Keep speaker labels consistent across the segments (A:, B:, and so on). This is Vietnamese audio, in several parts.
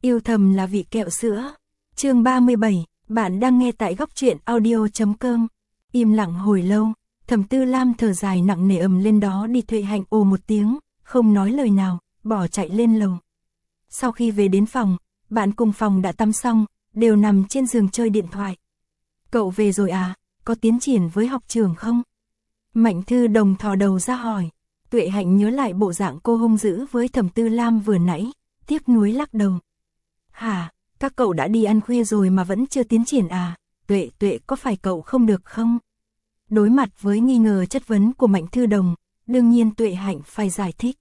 A: Yêu thầm là vị kẹo sữa. Chương 37, bạn đang nghe tại góc truyện audio.com. Im lặng hồi lâu, Thẩm Tư Lam thở dài nặng nề ầm lên đó đi. Tuệ Hạnh ồ một tiếng, không nói lời nào, bỏ chạy lên lầu. Sau khi về đến phòng, bạn cùng phòng đã tắm xong, đều nằm trên giường chơi điện thoại. Cậu về rồi à, có tiến triển với học trường không? Mạnh Thư Đồng thò đầu ra hỏi. Tuệ Hạnh nhớ lại bộ dạng cô hung dữ với Thẩm Tư Lam vừa nãy, tiếc nuối lắc đầu. Hả, các cậu đã đi ăn khuya rồi mà vẫn chưa tiến triển à? Tuệ có phải cậu không được không? Đối mặt với nghi ngờ chất vấn của Mạnh Thư Đồng, đương nhiên Tuệ Hạnh phải giải thích.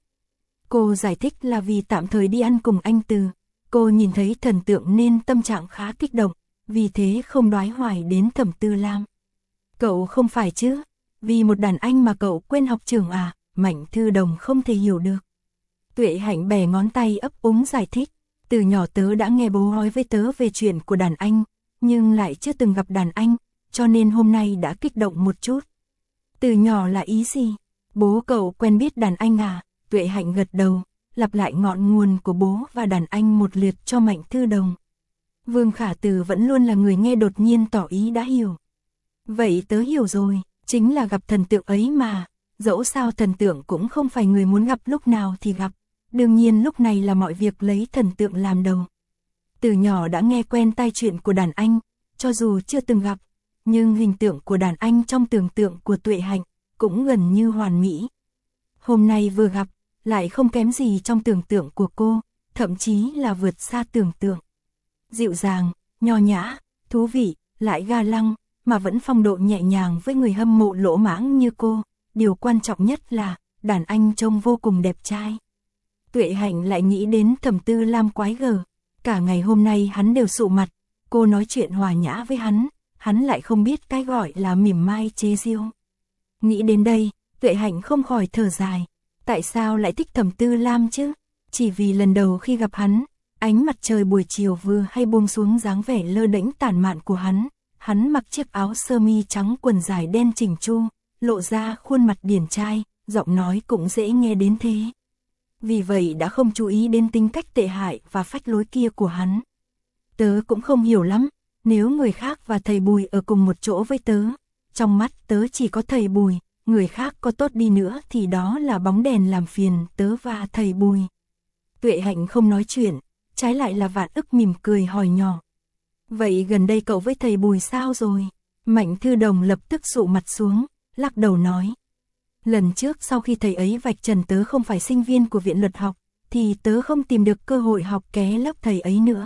A: Cô giải thích là vì tạm thời đi ăn cùng anh Từ, cô nhìn thấy thần tượng nên tâm trạng khá kích động, vì thế không đoái hoài đến Thẩm Tư Lam. Cậu không phải chứ, vì một đàn anh mà cậu quên học trường à? Mạnh Thư Đồng không thể hiểu được. Tuệ Hạnh bè ngón tay ấp úng giải thích. Từ nhỏ tớ đã nghe bố nói với tớ về chuyện của đàn anh, nhưng lại chưa từng gặp đàn anh, cho nên hôm nay đã kích động một chút. Từ nhỏ là ý gì? Bố cậu quen biết đàn anh à? Tuệ Hạnh gật đầu, lặp lại ngọn nguồn của bố và đàn anh một lượt cho Mạnh Thư Đồng. Vương Khả Từ vẫn luôn là người nghe, đột nhiên tỏ ý đã hiểu. Vậy tớ hiểu rồi, chính là gặp thần tượng ấy mà. Dẫu sao thần tượng cũng không phải người muốn gặp lúc nào thì gặp. Đương nhiên lúc này là mọi việc lấy thần tượng làm đầu. Từ nhỏ đã nghe quen tai chuyện của đàn anh, cho dù chưa từng gặp, nhưng hình tượng của đàn anh trong tưởng tượng của Tuệ Hạnh cũng gần như hoàn mỹ. Hôm nay vừa gặp, lại không kém gì trong tưởng tượng của cô, thậm chí là vượt xa tưởng tượng. Dịu dàng, nho nhã, thú vị, lại ga lăng, mà vẫn phong độ nhẹ nhàng với người hâm mộ lỗ mãng như cô. Điều quan trọng nhất là, đàn anh trông vô cùng đẹp trai. Tuệ Hạnh lại nghĩ đến Thẩm Tư Lam quái gở. Cả ngày hôm nay hắn đều sụ mặt, cô nói chuyện hòa nhã với hắn lại không biết cái gọi là mỉm mai chế giễu. Nghĩ đến đây, Tuệ Hạnh không khỏi thở dài. Tại sao lại thích Thẩm Tư Lam chứ? Chỉ vì lần đầu khi gặp hắn, ánh mặt trời buổi chiều vừa hay buông xuống, dáng vẻ lơ đễnh tản mạn của hắn mặc chiếc áo sơ mi trắng quần dài đen chỉnh chu, lộ ra khuôn mặt điển trai, giọng nói cũng dễ nghe đến thế. Vì vậy đã không chú ý đến tính cách tệ hại và phách lối kia của hắn. Tớ cũng không hiểu lắm, nếu người khác và thầy Bùi ở cùng một chỗ với tớ, trong mắt tớ chỉ có thầy Bùi, người khác có tốt đi nữa thì đó là bóng đèn làm phiền tớ và thầy Bùi. Tuệ Hạnh không nói chuyện, trái lại là Vạn Ức mỉm cười hỏi nhỏ. Vậy gần đây cậu với thầy Bùi sao rồi? Mạnh Thư Đồng lập tức sụ mặt xuống, lắc đầu nói. Lần trước sau khi thầy ấy vạch trần tớ không phải sinh viên của viện luật học, thì tớ không tìm được cơ hội học ké lớp thầy ấy nữa.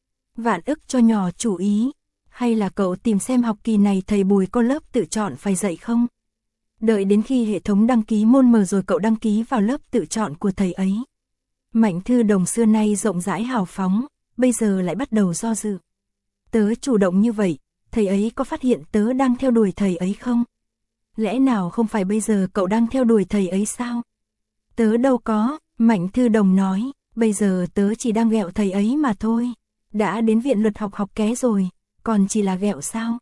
A: Vạn Ức cho nhỏ chủ ý, hay là cậu tìm xem học kỳ này thầy Bùi có lớp tự chọn phải dạy không? Đợi đến khi hệ thống đăng ký môn mở rồi cậu đăng ký vào lớp tự chọn của thầy ấy. Mạnh Thư Đồng xưa nay rộng rãi hào phóng, bây giờ lại bắt đầu do dự. Tớ chủ động như vậy, thầy ấy có phát hiện tớ đang theo đuổi thầy ấy không? Lẽ nào không phải bây giờ cậu đang theo đuổi thầy ấy sao? Tớ đâu có, Mạnh Thư Đồng nói, bây giờ tớ chỉ đang ghẹo thầy ấy mà thôi. Đã đến viện luật học học ké rồi, còn chỉ là ghẹo sao?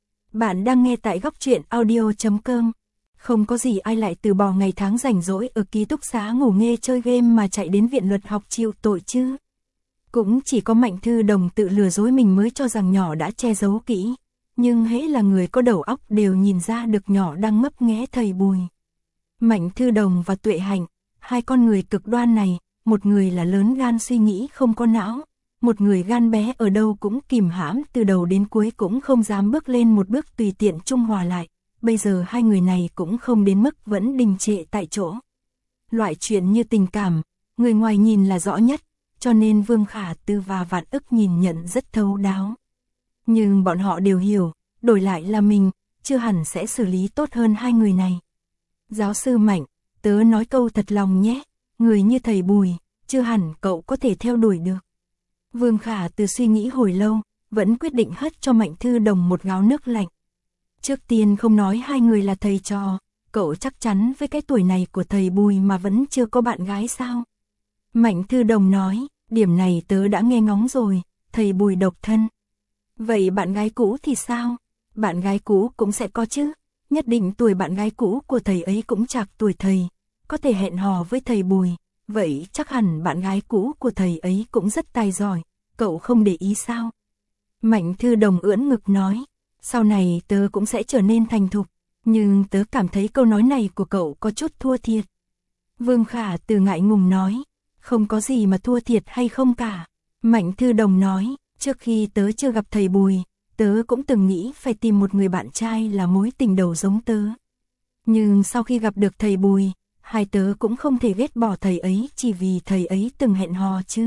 A: Bạn đang nghe tại góc truyện audio.com. Không có gì ai lại từ bỏ ngày tháng rảnh rỗi ở ký túc xá ngủ nghê chơi game mà chạy đến viện luật học chịu tội chứ. Cũng chỉ có Mạnh Thư Đồng tự lừa dối mình mới cho rằng nhỏ đã che giấu kỹ. Nhưng hễ là người có đầu óc đều nhìn ra được nhỏ đang mấp nghé thầy Bùi. Mạnh Thư Đồng và Tuệ Hạnh, hai con người cực đoan này, một người là lớn gan suy nghĩ không có não, một người gan bé ở đâu cũng kìm hãm từ đầu đến cuối cũng không dám bước lên một bước tùy tiện trung hòa lại. Bây giờ hai người này cũng không đến mức vẫn đình trệ tại chỗ. Loại chuyện như tình cảm, người ngoài nhìn là rõ nhất, cho nên Vương Khả Tư và Vạn Ức nhìn nhận rất thấu đáo. Nhưng bọn họ đều hiểu, đổi lại là mình, chưa hẳn sẽ xử lý tốt hơn hai người này. Giáo sư Mạnh, tớ nói câu thật lòng nhé, người như thầy Bùi, chưa hẳn cậu có thể theo đuổi được. Vương Khả Tư suy nghĩ hồi lâu, vẫn quyết định hất cho Mạnh Thư Đồng một gáo nước lạnh. Trước tiên không nói hai người là thầy trò, cậu chắc chắn với cái tuổi này của thầy Bùi mà vẫn chưa có bạn gái sao? Mạnh Thư Đồng nói, điểm này tớ đã nghe ngóng rồi, thầy Bùi độc thân. Vậy bạn gái cũ thì sao? Bạn gái cũ cũng sẽ có chứ, nhất định tuổi bạn gái cũ của thầy ấy cũng chạc tuổi thầy, có thể hẹn hò với thầy Bùi, vậy chắc hẳn bạn gái cũ của thầy ấy cũng rất tài giỏi, cậu không để ý sao? Mạnh Thư Đồng ưỡn ngực nói, sau này tớ cũng sẽ trở nên thành thục, nhưng tớ cảm thấy câu nói này của cậu có chút thua thiệt. Vương Khả Từ ngại ngùng nói, không có gì mà thua thiệt hay không cả. Mạnh Thư Đồng nói, trước khi tớ chưa gặp thầy Bùi, tớ cũng từng nghĩ phải tìm một người bạn trai là mối tình đầu giống tớ. Nhưng sau khi gặp được thầy Bùi, hai tớ cũng không thể ghét bỏ thầy ấy chỉ vì thầy ấy từng hẹn hò chứ.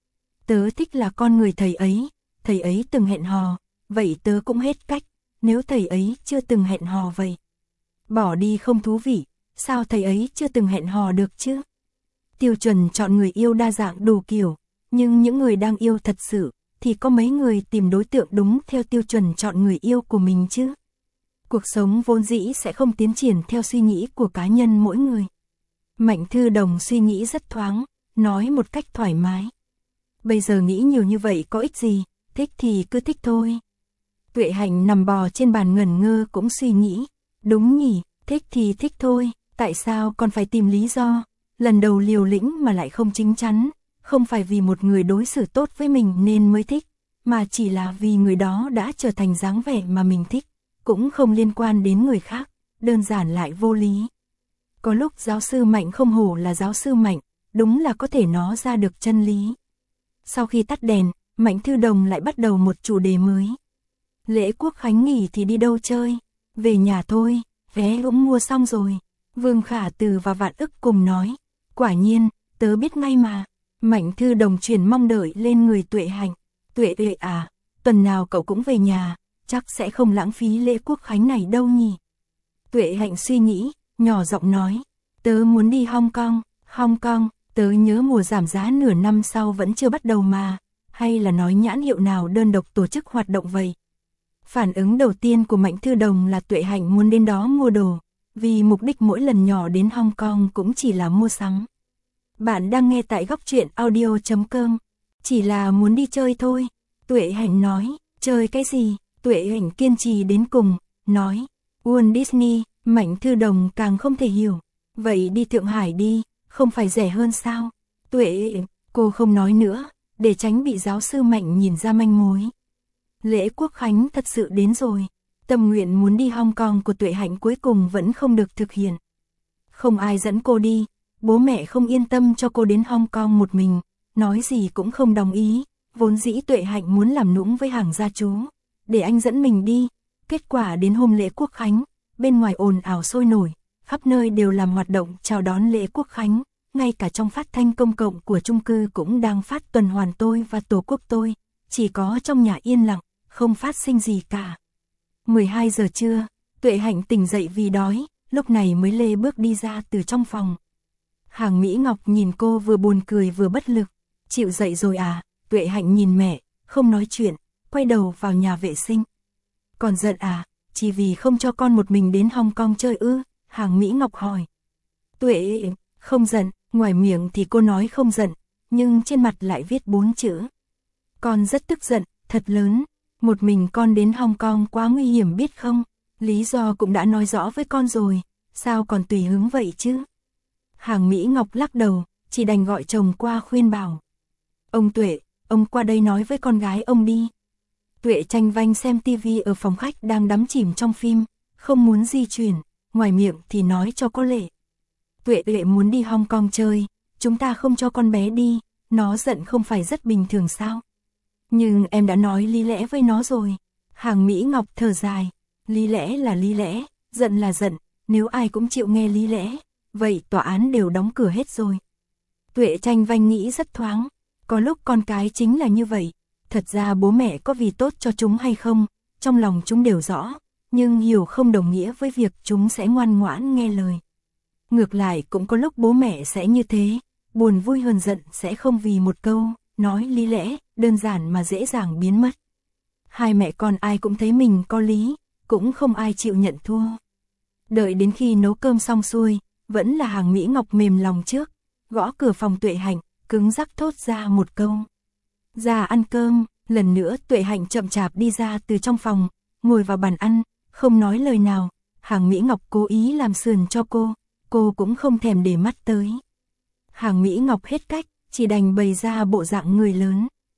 A: Tớ thích là con người thầy ấy từng hẹn hò, vậy tớ cũng hết cách, nếu thầy ấy chưa từng hẹn hò vậy. Bỏ đi không thú vị, sao thầy ấy chưa từng hẹn hò được chứ? Tiêu chuẩn chọn người yêu đa dạng đủ kiểu, nhưng những người đang yêu thật sự, thì có mấy người tìm đối tượng đúng theo tiêu chuẩn chọn người yêu của mình chứ? Cuộc sống vốn dĩ sẽ không tiến triển theo suy nghĩ của cá nhân mỗi người. Mạnh Thư Đồng suy nghĩ rất thoáng, nói một cách thoải mái. Bây giờ nghĩ nhiều như vậy có ích gì, thích thì cứ thích thôi. Tuệ Hạnh nằm bò trên bàn ngẩn ngơ cũng suy nghĩ, đúng nhỉ, thích thì thích thôi, tại sao còn phải tìm lý do, lần đầu liều lĩnh mà lại không chín chắn, không phải vì một người đối xử tốt với mình nên mới thích, mà chỉ là vì người đó đã trở thành dáng vẻ mà mình thích, cũng không liên quan đến người khác, đơn giản lại vô lý. Có lúc giáo sư Mạnh không hổ là giáo sư Mạnh, đúng là có thể nói ra được chân lý. Sau khi tắt đèn, Mạnh Thư Đồng lại bắt đầu một chủ đề mới. Lễ Quốc Khánh nghỉ thì đi đâu chơi? Về nhà thôi, vé cũng mua xong rồi. Vương Khả Từ và Vạn Ức cùng nói. Quả nhiên, tớ biết ngay mà. Mạnh Thư Đồng chuyển mong đợi lên người Tuệ Hạnh. Tuệ à, tuần nào cậu cũng về nhà, chắc sẽ không lãng phí lễ Quốc Khánh này đâu nhỉ? Tuệ Hạnh suy nghĩ, nhỏ giọng nói. Tớ muốn đi Hong Kong. Hong Kong, tớ nhớ mùa giảm giá nửa năm sau vẫn chưa bắt đầu mà. Hay là nói nhãn hiệu nào đơn độc tổ chức hoạt động vậy? Phản ứng đầu tiên của Mạnh Thư Đồng là Tuệ Hạnh muốn đến đó mua đồ, vì mục đích mỗi lần nhỏ đến Hong Kong cũng chỉ là mua sắm. Bạn đang nghe tại góc truyện audio.com, chỉ là muốn đi chơi thôi. Tuệ Hạnh nói, chơi cái gì? Tuệ Hạnh kiên trì đến cùng, nói, Walt Disney. Mạnh Thư Đồng càng không thể hiểu, vậy đi Thượng Hải đi, không phải rẻ hơn sao? Tuệ, cô không nói nữa, để tránh bị giáo sư Mạnh nhìn ra manh mối. Lễ Quốc Khánh thật sự đến rồi, tâm nguyện muốn đi Hong Kong của Tuệ Hạnh cuối cùng vẫn không được thực hiện. Không ai dẫn cô đi, bố mẹ không yên tâm cho cô đến Hong Kong một mình, nói gì cũng không đồng ý, vốn dĩ Tuệ Hạnh muốn làm nũng với hàng gia chú, để anh dẫn mình đi, kết quả đến hôm lễ Quốc Khánh, bên ngoài ồn ào sôi nổi, khắp nơi đều làm hoạt động chào đón lễ Quốc Khánh, ngay cả trong phát thanh công cộng của chung cư cũng đang phát tuần hoàn tôi và tổ quốc tôi, chỉ có trong nhà yên lặng, không phát sinh gì cả. 12 giờ trưa, Tuệ Hạnh tỉnh dậy vì đói, lúc này mới lê bước đi ra từ trong phòng. Hàng Mỹ Ngọc nhìn cô vừa buồn cười vừa bất lực, chịu dậy rồi à? Tuệ Hạnh nhìn mẹ, không nói chuyện, quay đầu vào nhà vệ sinh. Còn giận à? Chỉ vì không cho con một mình đến Hong Kong chơi ư? Hàng Mỹ Ngọc hỏi. Tuệ, không giận, ngoài miệng thì cô nói không giận, nhưng trên mặt lại viết 4 chữ. Con rất tức giận, thật lớn, một mình con đến Hong Kong quá nguy hiểm biết không? Lý do cũng đã nói rõ với con rồi, sao còn tùy hứng vậy chứ? Hàng Mỹ Ngọc lắc đầu, chỉ đành gọi chồng qua khuyên bảo. Ông Tuệ, ông qua đây nói với con gái ông đi. Tuệ tranh vanh xem tivi ở phòng khách đang đắm chìm trong phim, không muốn di chuyển, ngoài miệng thì nói cho có lệ. Tuệ muốn đi Hong Kong chơi, chúng ta không cho con bé đi, nó giận không phải rất bình thường sao? Nhưng em đã nói lý lẽ với nó rồi. Hàng Mỹ Ngọc thở dài, lý lẽ là lý lẽ, giận là giận, nếu ai cũng chịu nghe lý lẽ, vậy tòa án đều đóng cửa hết rồi. Tuệ tranh vanh nghĩ rất thoáng, có lúc con cái chính là như vậy, thật ra bố mẹ có vì tốt cho chúng hay không, trong lòng chúng đều rõ, nhưng hiểu không đồng nghĩa với việc chúng sẽ ngoan ngoãn nghe lời. Ngược lại cũng có lúc bố mẹ sẽ như thế, buồn vui hơn giận sẽ không vì một câu nói lý lẽ, đơn giản mà dễ dàng biến mất. Hai mẹ con ai cũng thấy mình có lý, cũng không ai chịu nhận thua. Đợi đến khi nấu cơm xong xuôi, vẫn là Hàng Mỹ Ngọc mềm lòng trước, gõ cửa phòng Tuệ Hạnh, cứng rắc thốt ra một câu. Ra ăn cơm, lần nữa Tuệ Hạnh chậm chạp đi ra từ trong phòng, ngồi vào bàn ăn, không nói lời nào. Hàng Mỹ Ngọc cố ý làm sườn cho cô cũng không thèm để mắt tới. Hàng Mỹ Ngọc hết cách, chỉ đành bày ra bộ dạng người lớn.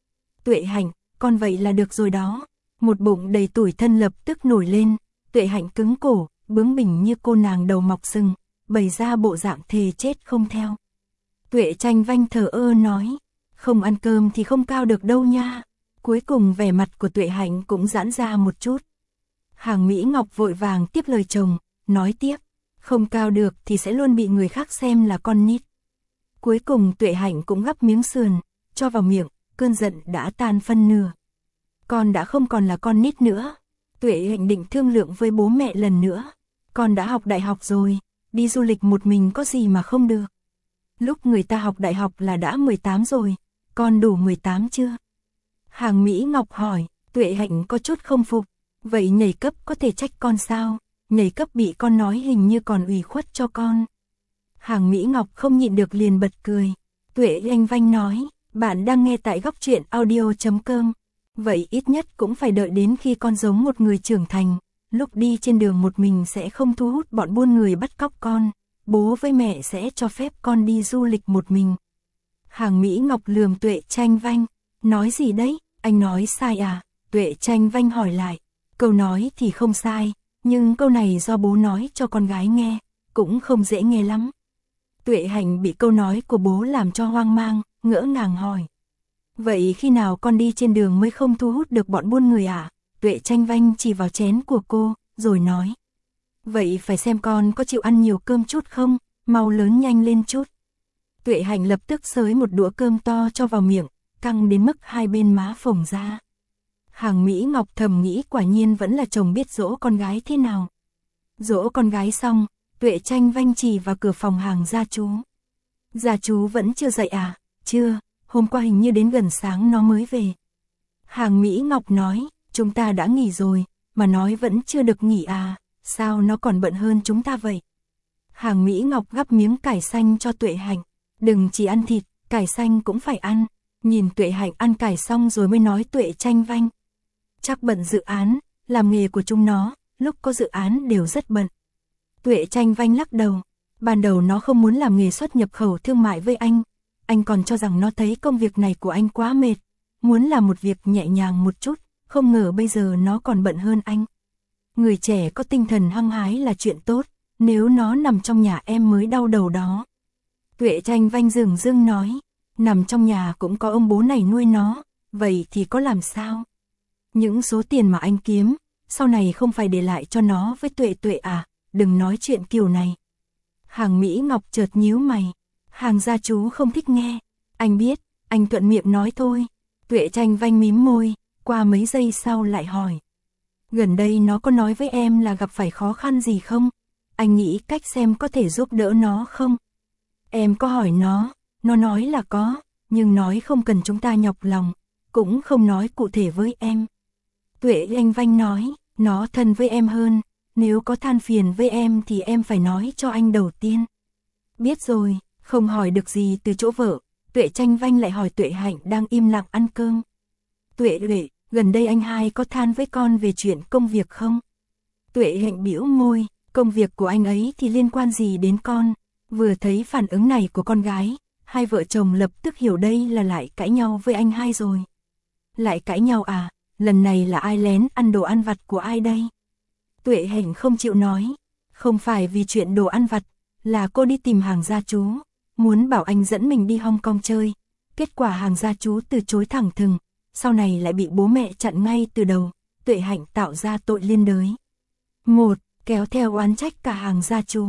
A: Tuệ Hạnh, con vậy là được rồi đó. Một bụng đầy tủi thân lập tức nổi lên, Tuệ Hạnh cứng cổ, bướng bỉnh như cô nàng đầu mọc sừng, bày ra bộ dạng thề chết không theo. Tuệ Tranh Vanh thờ ơ nói, không ăn cơm thì không cao được đâu nha. Cuối cùng vẻ mặt của Tuệ Hạnh cũng giãn ra một chút. Hàng Mỹ Ngọc vội vàng tiếp lời chồng, nói tiếp, không cao được thì sẽ luôn bị người khác xem là con nít. Cuối cùng Tuệ Hạnh cũng gắp miếng sườn, cho vào miệng, cơn giận đã tan phân nửa. Con đã không còn là con nít nữa. Tuệ Hạnh định thương lượng với bố mẹ lần nữa. Con đã học đại học rồi, đi du lịch một mình có gì mà không được. Lúc người ta học đại học là đã 18 rồi, con đủ 18 chưa? Hàng Mỹ Ngọc hỏi, Tuệ Hạnh có chút không phục. Vậy nhảy cấp có thể trách con sao? Nhảy cấp bị con nói hình như còn ủy khuất cho con. Hàng Mỹ Ngọc không nhịn được liền bật cười. Tuệ Tranh Vanh nói, bạn đang nghe tại góc truyện audio.com. Vậy ít nhất cũng phải đợi đến khi con giống một người trưởng thành, lúc đi trên đường một mình sẽ không thu hút bọn buôn người bắt cóc con, bố với mẹ sẽ cho phép con đi du lịch một mình. Hàng Mỹ Ngọc lườm Tuệ Tranh Vanh, nói gì đấy, anh nói sai à? Tuệ Tranh Vanh hỏi lại, câu nói thì không sai, nhưng câu này do bố nói cho con gái nghe, cũng không dễ nghe lắm. Tuệ Hạnh bị câu nói của bố làm cho hoang mang, ngỡ ngàng hỏi. Vậy khi nào con đi trên đường mới không thu hút được bọn buôn người à? Tuệ Tranh Vanh chỉ vào chén của cô, rồi nói. Vậy phải xem con có chịu ăn nhiều cơm chút không, mau lớn nhanh lên chút. Tuệ Hạnh lập tức xới một đũa cơm to cho vào miệng, căng đến mức hai bên má phồng ra. Hàng Mỹ Ngọc thầm nghĩ quả nhiên vẫn là chồng biết dỗ con gái thế nào. Dỗ con gái xong, Tuệ Tranh Vanh chỉ vào cửa phòng Hàng gia chú. Gia chú vẫn chưa dậy à? Chưa, hôm qua hình như đến gần sáng nó mới về. Hàng Mỹ Ngọc nói, chúng ta đã nghỉ rồi, mà nói vẫn chưa được nghỉ à, sao nó còn bận hơn chúng ta vậy? Hàng Mỹ Ngọc gắp miếng cải xanh cho Tuệ Hạnh, đừng chỉ ăn thịt, cải xanh cũng phải ăn. Nhìn Tuệ Hạnh ăn cải xong rồi mới nói Tuệ Tranh Vanh. Chắc bận dự án, làm nghề của chúng nó, lúc có dự án đều rất bận. Tuệ Tranh Vanh lắc đầu, ban đầu nó không muốn làm nghề xuất nhập khẩu thương mại với anh còn cho rằng nó thấy công việc này của anh quá mệt, muốn làm một việc nhẹ nhàng một chút, không ngờ bây giờ nó còn bận hơn anh. Người trẻ có tinh thần hăng hái là chuyện tốt, nếu nó nằm trong nhà em mới đau đầu đó. Tuệ Tranh Vanh dửng dưng nói, nằm trong nhà cũng có ông bố này nuôi nó, vậy thì có làm sao? Những số tiền mà anh kiếm, sau này không phải để lại cho nó với Tuệ Tuệ à, đừng nói chuyện kiểu này. Hàng Mỹ Ngọc chợt nhíu mày, Hàng gia chú không thích nghe, anh biết, anh thuận miệng nói thôi. Tuệ Tranh Vanh mím môi, qua mấy giây sau lại hỏi. Gần đây nó có nói với em là gặp phải khó khăn gì không? Anh nghĩ cách xem có thể giúp đỡ nó không? Em có hỏi nó nói là có, nhưng nói không cần chúng ta nhọc lòng, cũng không nói cụ thể với em. Tuệ Tranh Vanh nói, nó thân với em hơn, nếu có than phiền với em thì em phải nói cho anh đầu tiên. Biết rồi, không hỏi được gì từ chỗ vợ, Tuệ Tranh Vanh lại hỏi Tuệ Hạnh đang im lặng ăn cơm. Tuệ Tuệ, gần đây anh hai có than với con về chuyện công việc không? Tuệ Hạnh bĩu môi, công việc của anh ấy thì liên quan gì đến con? Vừa thấy phản ứng này của con gái, hai vợ chồng lập tức hiểu đây là lại cãi nhau với anh hai rồi. Lại cãi nhau à? Lần này là ai lén ăn đồ ăn vặt của ai đây? Tuệ Hạnh không chịu nói, không phải vì chuyện đồ ăn vặt, là cô đi tìm Hàng gia chú, muốn bảo anh dẫn mình đi Hong Kong chơi. Kết quả Hàng gia chú từ chối thẳng thừng, sau này lại bị bố mẹ chặn ngay từ đầu. Tuệ Hạnh tạo ra tội liên đới. Một, kéo theo oán trách cả Hàng gia chú.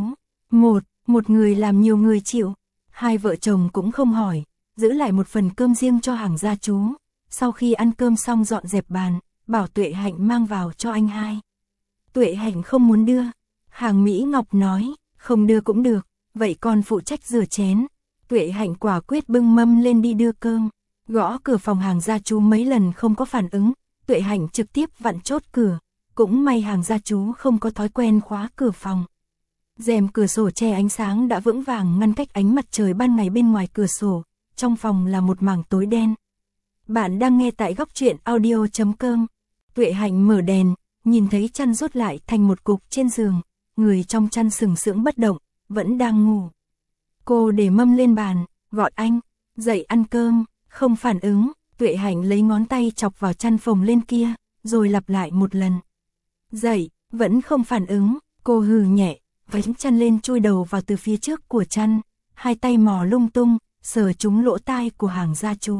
A: Một người làm nhiều người chịu. Hai vợ chồng cũng không hỏi, giữ lại một phần cơm riêng cho Hàng gia chú. Sau khi ăn cơm xong dọn dẹp bàn, bảo Tuệ Hạnh mang vào cho anh hai. Tuệ Hạnh không muốn đưa. Hàng Mỹ Ngọc nói, không đưa cũng được, vậy con phụ trách rửa chén. Tuệ Hạnh quả quyết bưng mâm lên đi đưa cơm. Gõ cửa phòng Hàng gia chú mấy lần không có phản ứng, Tuệ Hạnh trực tiếp vặn chốt cửa. Cũng may Hàng gia chú không có thói quen khóa cửa phòng. Rèm cửa sổ che ánh sáng đã vững vàng ngăn cách ánh mặt trời ban ngày bên ngoài cửa sổ, trong phòng là một mảng tối đen. Bạn đang nghe tại góc truyện audio.com. Tuệ Hạnh mở đèn, nhìn thấy chăn rút lại thành một cục trên giường, người trong chăn sừng sững bất động, vẫn đang ngủ. Cô để mâm lên bàn, gọi anh, dậy ăn cơm, không phản ứng, Tuệ Hạnh lấy ngón tay chọc vào chăn phồng lên kia, rồi lặp lại một lần. Dậy, vẫn không phản ứng, cô hừ nhẹ, vén chăn lên chui đầu vào từ phía trước của chăn, hai tay mò lung tung, sờ trúng lỗ tai của Hàng gia chú.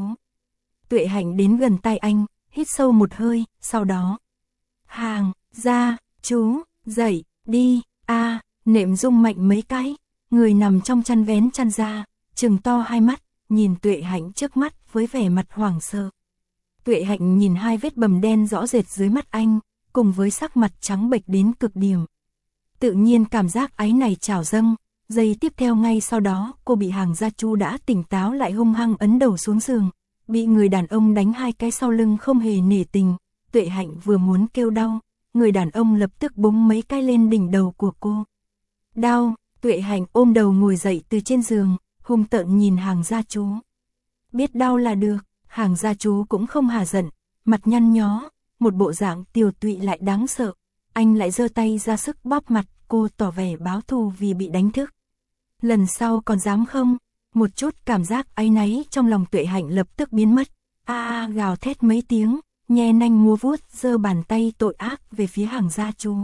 A: Tuệ Hạnh đến gần tai anh, hít sâu một hơi, sau đó. Hàng gia chú, dậy, đi, nệm rung mạnh mấy cái, người nằm trong chăn vén chăn ra, trừng to hai mắt, nhìn Tuệ Hạnh trước mắt với vẻ mặt hoảng sợ. Tuệ Hạnh nhìn hai vết bầm đen rõ rệt dưới mắt anh, cùng với sắc mặt trắng bệch đến cực điểm. Tự nhiên cảm giác áy này trào dâng, giây tiếp theo ngay sau đó cô bị Hàng gia chú đã tỉnh táo lại hung hăng ấn đầu xuống giường, bị người đàn ông đánh hai cái sau lưng không hề nể tình. Tuệ Hạnh vừa muốn kêu đau, người đàn ông lập tức búng mấy cái lên đỉnh đầu của cô. Đau, Tuệ Hạnh ôm đầu ngồi dậy từ trên giường, hung tợn nhìn Hàng gia chú. Biết đau là được, Hàng gia chú cũng không hả giận, mặt nhăn nhó, một bộ dạng tiều tụy lại đáng sợ. Anh lại giơ tay ra sức bóp mặt cô, tỏ vẻ báo thù vì bị đánh thức. Lần sau còn dám không? Một chút cảm giác áy náy trong lòng Tuệ Hạnh lập tức biến mất. Gào thét mấy tiếng, nhe nanh múa vuốt giơ bàn tay tội ác về phía Hàng gia chú.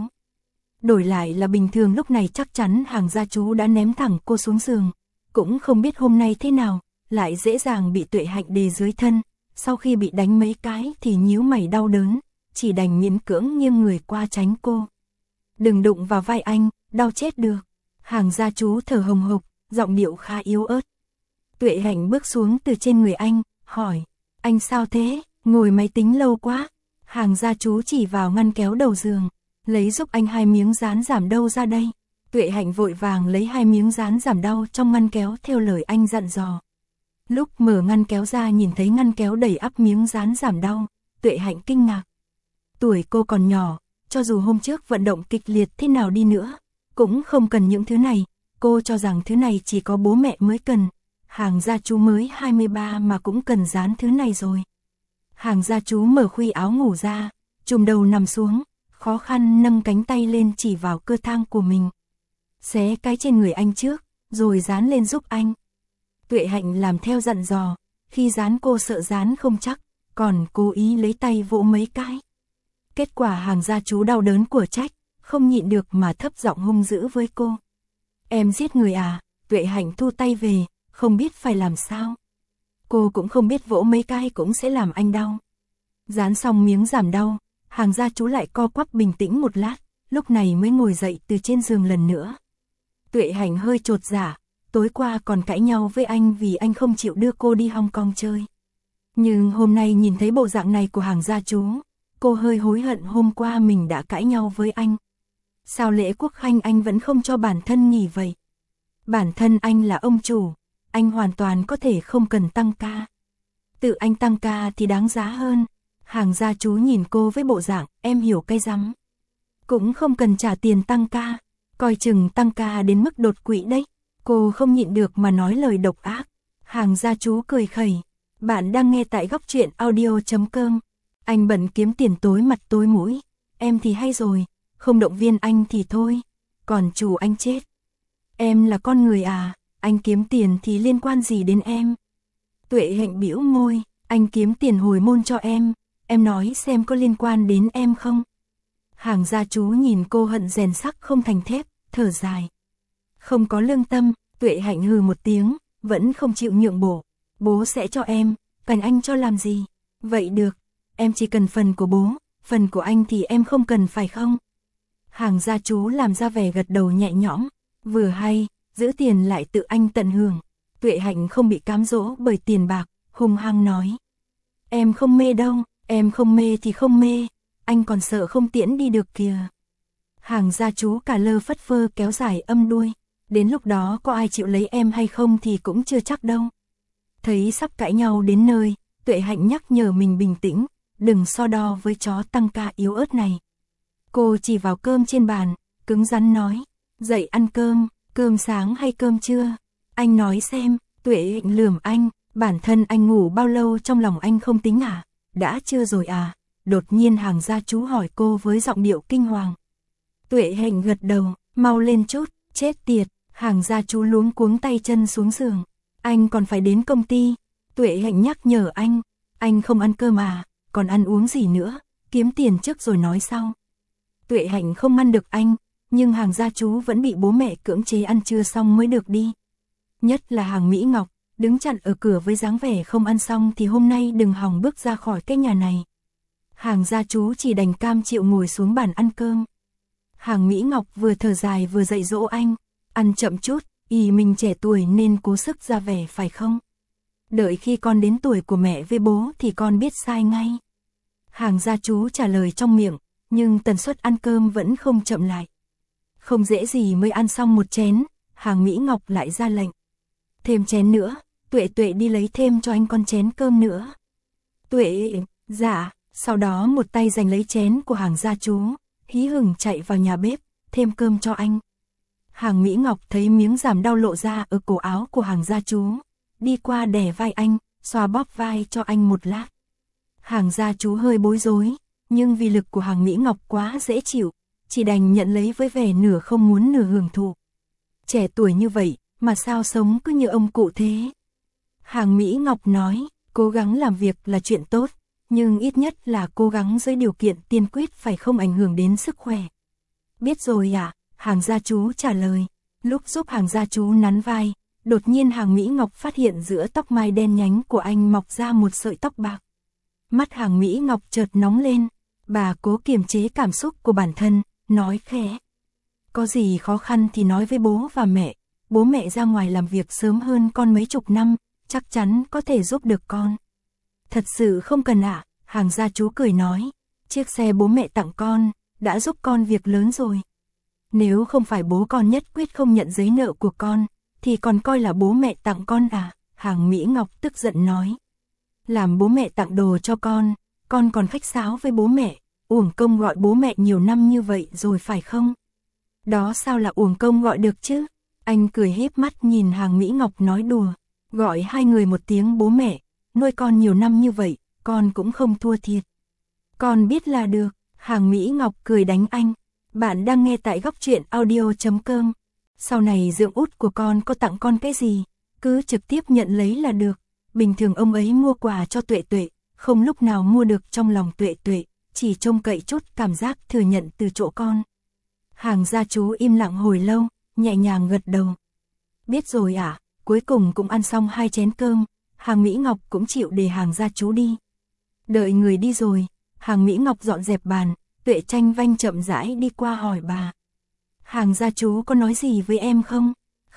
A: Đổi lại là bình thường lúc này chắc chắn Hàng gia chú đã ném thẳng cô xuống giường. Cũng không biết hôm nay thế nào, lại dễ dàng bị Tuệ Hạnh đè dưới thân. Sau khi bị đánh mấy cái thì nhíu mày đau đớn, chỉ đành miễn cưỡng nghiêng người qua tránh cô. Đừng đụng vào vai anh, đau chết được. Hàng gia chú thở hồng hộc, giọng điệu khá yếu ớt. Tuệ Hạnh bước xuống từ trên người anh, hỏi, anh sao thế, ngồi máy tính lâu quá. Hàng gia chú chỉ vào ngăn kéo đầu giường, lấy giúp anh 2 miếng dán giảm đau ra đây. Tuệ Hạnh vội vàng lấy 2 miếng dán giảm đau trong ngăn kéo theo lời anh dặn dò. Lúc mở ngăn kéo ra nhìn thấy ngăn kéo đầy ắp miếng dán giảm đau, Tuệ Hạnh kinh ngạc. Tuổi cô còn nhỏ, cho dù hôm trước vận động kịch liệt thế nào đi nữa, cũng không cần những thứ này, cô cho rằng thứ này chỉ có bố mẹ mới cần. Hàng gia chú mới 23 mà cũng cần dán thứ này rồi. Hàng gia chú mở khuy áo ngủ ra, chùm đầu nằm xuống, khó khăn nâng cánh tay lên chỉ vào cơ thang của mình. Xé cái trên người anh trước, rồi dán lên giúp anh. Tuệ Hạnh làm theo dặn dò, khi dán cô sợ dán không chắc, còn cố ý lấy tay vỗ mấy cái. Kết quả Hàng gia chú đau đớn của trách, không nhịn được mà thấp giọng hung dữ với cô. Em giết người à? Tuệ Hạnh thu tay về, không biết phải làm sao. Cô cũng không biết vỗ mấy cái cũng sẽ làm anh đau. Dán xong miếng giảm đau, Hàng gia chú lại co quắp bình tĩnh một lát, lúc này mới ngồi dậy từ trên giường lần nữa. Tuệ Hạnh hơi chột dạ, tối qua còn cãi nhau với anh vì anh không chịu đưa cô đi Hong Kong chơi. Nhưng hôm nay nhìn thấy bộ dạng này của Hàng gia chú, cô hơi hối hận hôm qua mình đã cãi nhau với anh. Sao lễ quốc khanh anh vẫn không cho bản thân nghỉ vậy? Bản thân anh là ông chủ, anh hoàn toàn có thể không cần tăng ca. Tự anh tăng ca thì đáng giá hơn. Hàng gia chú nhìn cô với bộ dạng, em hiểu cái rắm. Cũng không cần trả tiền tăng ca, coi chừng tăng ca đến mức đột quỵ đấy. Cô không nhịn được mà nói lời độc ác. Hàng gia chú cười khẩy. Bạn đang nghe tại góc truyện audio.com. Anh bận kiếm tiền tối mặt tối mũi. Em thì hay rồi, không động viên anh thì thôi. Còn chủ anh chết. Em là con người à, anh kiếm tiền thì liên quan gì đến em? Tuệ Hạnh bĩu môi, anh kiếm tiền hồi môn cho em nói xem có liên quan đến em không? Hàng gia chú nhìn cô hận rèn sắc không thành thép, thở dài. Không có lương tâm, Tuệ Hạnh hừ một tiếng, vẫn không chịu nhượng bộ. Bố sẽ cho em, cần anh cho làm gì? Vậy được, em chỉ cần phần của bố, phần của anh thì em không cần phải không? Hàng gia chú làm ra vẻ gật đầu nhẹ nhõm, vừa hay, giữ tiền lại tự anh tận hưởng. Tuệ Hạnh không bị cám dỗ bởi tiền bạc, hung hăng nói. Em không mê đâu, em không mê thì không mê, anh còn sợ không tiễn đi được kìa. Hàng gia chú cả lơ phất phơ kéo dài âm đuôi, đến lúc đó có ai chịu lấy em hay không thì cũng chưa chắc đâu. Thấy sắp cãi nhau đến nơi, Tuệ Hạnh nhắc nhở mình bình tĩnh, đừng so đo với chó tăng ca yếu ớt này. Cô chỉ vào cơm trên bàn, cứng rắn nói, dậy ăn cơm, cơm sáng hay cơm trưa? Anh nói xem. Tuệ Hạnh lườm anh, bản thân anh ngủ bao lâu trong lòng anh không tính à? Đã trưa rồi à? Đột nhiên Hàng gia chú hỏi cô với giọng điệu kinh hoàng. Tuệ Hạnh gật đầu, mau lên chút, chết tiệt. Hàng gia chú luống cuống tay chân xuống giường. Anh còn phải đến công ty. Tuệ Hạnh nhắc nhở anh Anh không ăn cơm à, còn ăn uống gì nữa, kiếm tiền trước rồi nói sau. Tuệ Hạnh không ngăn được anh, nhưng hàng gia chú vẫn bị bố mẹ cưỡng chế ăn trưa xong mới được đi. Nhất là hàng Mỹ Ngọc, đứng chặn ở cửa với dáng vẻ không ăn xong thì hôm nay đừng hòng bước ra khỏi cái nhà này. Hàng gia chú chỉ đành cam chịu ngồi xuống bàn ăn cơm. Hàng Mỹ Ngọc vừa thở dài vừa dạy dỗ anh, ăn chậm chút, mình trẻ tuổi nên cố sức ra vẻ phải không? Đợi khi con đến tuổi của mẹ với bố thì con biết sai ngay. Hàng gia chú trả lời trong miệng, nhưng tần suất ăn cơm vẫn không chậm lại. Không dễ gì mới ăn xong một chén, hàng Mỹ Ngọc lại ra lệnh. Thêm chén nữa, Tuệ Tuệ đi lấy thêm cho anh con chén cơm nữa. Tuệ, dạ, sau đó một tay giành lấy chén của hàng gia chú, hí hửng chạy vào nhà bếp, thêm cơm cho anh. Hàng Mỹ Ngọc thấy miếng giảm đau lộ ra ở cổ áo của hàng gia chú, đi qua đè vai anh, xoa bóp vai cho anh một lát. Hàng gia chú hơi bối rối, nhưng vì lực của hàng Mỹ Ngọc quá dễ chịu, chỉ đành nhận lấy với vẻ nửa không muốn nửa hưởng thụ. Trẻ tuổi như vậy, mà sao sống cứ như ông cụ thế? Hàng Mỹ Ngọc nói, cố gắng làm việc là chuyện tốt, nhưng ít nhất là cố gắng dưới điều kiện tiên quyết phải không ảnh hưởng đến sức khỏe. Biết rồi ạ, hàng gia chú trả lời. Lúc giúp hàng gia chú nắn vai, đột nhiên hàng Mỹ Ngọc phát hiện giữa tóc mai đen nhánh của anh mọc ra một sợi tóc bạc. Mắt hàng Mỹ Ngọc chợt nóng lên, bà cố kiềm chế cảm xúc của bản thân, nói khẽ. Có gì khó khăn thì nói với bố và mẹ, bố mẹ ra ngoài làm việc sớm hơn con mấy chục năm, chắc chắn có thể giúp được con. Thật sự không cần ạ, hàng gia chú cười nói, chiếc xe bố mẹ tặng con, đã giúp con việc lớn rồi. Nếu không phải bố con nhất quyết không nhận giấy nợ của con, thì còn coi là bố mẹ tặng con à, hàng Mỹ Ngọc tức giận nói. Làm bố mẹ tặng đồ cho con còn khách sáo với bố mẹ, uổng công gọi bố mẹ nhiều năm như vậy rồi phải không? Đó sao là uổng công gọi được chứ? Anh cười híp mắt nhìn hàng Mỹ Ngọc nói đùa, gọi hai người một tiếng bố mẹ, nuôi con nhiều năm như vậy, con cũng không thua thiệt. Con biết là được, hàng Mỹ Ngọc cười đánh anh. Bạn đang nghe tại góc truyện audio.com. Sau này dưỡng út của con có tặng con cái gì, cứ trực tiếp nhận lấy là được. Bình thường ông ấy mua quà cho Tuệ Tuệ, không lúc nào mua được trong lòng Tuệ Tuệ, chỉ trông cậy chút cảm giác thừa nhận từ chỗ con. Hàng gia chú im lặng hồi lâu, nhẹ nhàng gật đầu. Biết rồi ạ, cuối cùng cũng ăn xong 2 chén cơm, hàng Mỹ Ngọc cũng chịu để hàng gia chú đi. Đợi người đi rồi, hàng Mỹ Ngọc dọn dẹp bàn, Tuệ Tranh Vanh chậm rãi đi qua hỏi bà. Hàng gia chú có nói gì với em không?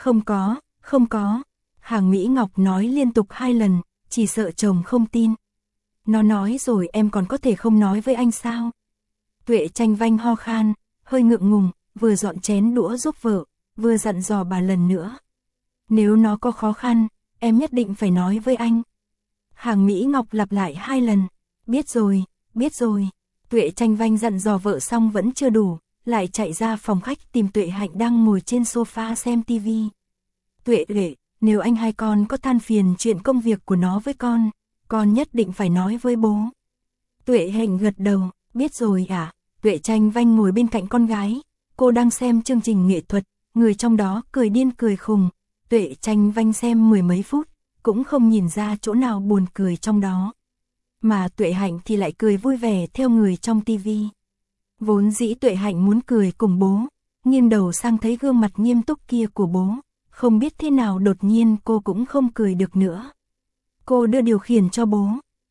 A: Không có. Hàng Mỹ Ngọc nói liên tục 2 lần, chỉ sợ chồng không tin. Nó nói rồi em còn có thể không nói với anh sao? Tuệ Tranh Vanh ho khan, hơi ngượng ngùng, vừa dọn chén đũa giúp vợ, vừa dặn dò bà lần nữa. Nếu nó có khó khăn, em nhất định phải nói với anh. Hàng Mỹ Ngọc lặp lại 2 lần. Biết rồi. Tuệ Tranh Vanh dặn dò vợ xong vẫn chưa đủ, lại chạy ra phòng khách tìm Tuệ Hạnh đang ngồi trên sofa xem tivi. Tuệ Tuệ, nếu anh hai con có than phiền chuyện công việc của nó với con nhất định phải nói với bố. Tuệ Hạnh gật đầu, biết rồi ạ. Tuệ Tranh Vanh ngồi bên cạnh con gái, cô đang xem chương trình nghệ thuật, người trong đó cười điên cười khùng. Tuệ Tranh Vanh xem 10 mấy phút, cũng không nhìn ra chỗ nào buồn cười trong đó. Mà Tuệ Hạnh thì lại cười vui vẻ theo người trong tivi. Vốn dĩ Tuệ Hạnh muốn cười cùng bố, nghiêng đầu sang thấy gương mặt nghiêm túc kia của bố, không biết thế nào đột nhiên cô cũng không cười được nữa. Cô đưa điều khiển cho bố.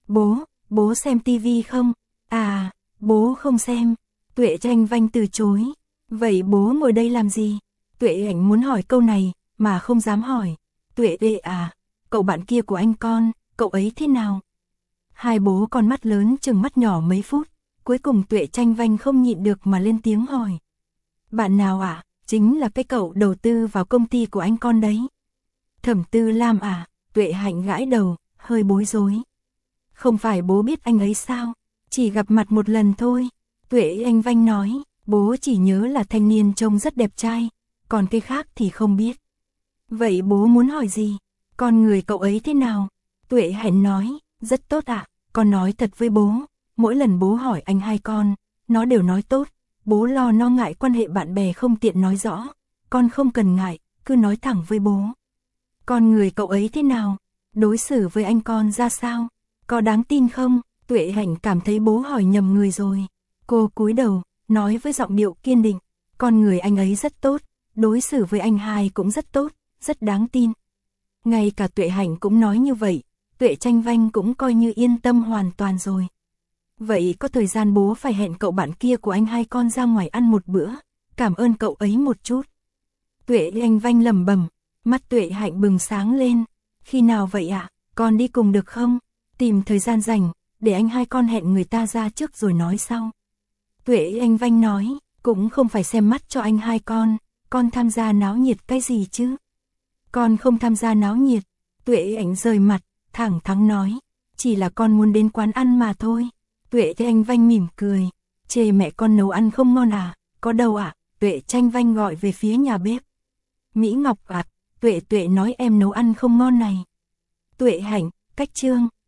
A: Bố xem tivi không? À, bố không xem. Tuệ Tranh Vanh từ chối. Vậy bố ngồi đây làm gì? Tuệ Hạnh muốn hỏi câu này, mà không dám hỏi. Tuệ Tuệ à, cậu bạn kia của anh con, cậu ấy thế nào? Hai bố con mắt lớn chừng mắt nhỏ mấy phút, cuối cùng Tuệ Tranh Vanh không nhịn được mà lên tiếng hỏi. Bạn nào ạ? Chính là cái cậu đầu tư vào công ty của anh con đấy. Thẩm Tư Lam à? Tuệ Hạnh gãi đầu, hơi bối rối. Không phải bố biết anh ấy sao? Chỉ gặp mặt một lần thôi. Tuệ Anh Vanh nói, bố chỉ nhớ là thanh niên trông rất đẹp trai, còn cái khác thì không biết. Vậy bố muốn hỏi gì? Con người cậu ấy thế nào? Tuệ Hạnh nói, rất tốt ạ. Con nói thật với bố, mỗi lần bố hỏi anh hai con, nó đều nói tốt. Bố lo nó ngại quan hệ bạn bè không tiện nói rõ. Con không cần ngại, cứ nói thẳng với bố. Con người cậu ấy thế nào? Đối xử với anh con ra sao? Có đáng tin không? Tuệ Hạnh cảm thấy bố hỏi nhầm người rồi. Cô cúi đầu, nói với giọng điệu kiên định, con người anh ấy rất tốt, đối xử với anh hai cũng rất tốt, rất đáng tin. Ngay cả Tuệ Hạnh cũng nói như vậy, Tuệ Chanh Vanh cũng coi như yên tâm hoàn toàn rồi. Vậy có thời gian bố phải hẹn cậu bạn kia của anh hai con ra ngoài ăn một bữa, cảm ơn cậu ấy một chút. Tuệ Chanh Vanh lẩm bẩm, mắt Tuệ Hạnh bừng sáng lên. Khi nào vậy ạ? Con đi cùng được không? Tìm thời gian rảnh, để anh hai con hẹn người ta ra trước rồi nói sau. Tuệ Chanh Vanh nói, cũng không phải xem mắt cho anh hai con tham gia náo nhiệt cái gì chứ? Con không tham gia náo nhiệt. Tuệ Hạnh rời mặt, thẳng thắn nói, chỉ là con muốn đến quán ăn mà thôi. Tuệ Chanh Vanh mỉm cười, chê mẹ con nấu ăn không ngon à? Có đâu ạ? Tuệ Chanh Vanh gọi về phía nhà bếp. Mỹ Ngọc ạ, Tuệ nói em nấu ăn không ngon này. Tuệ Hạnh, cách chương.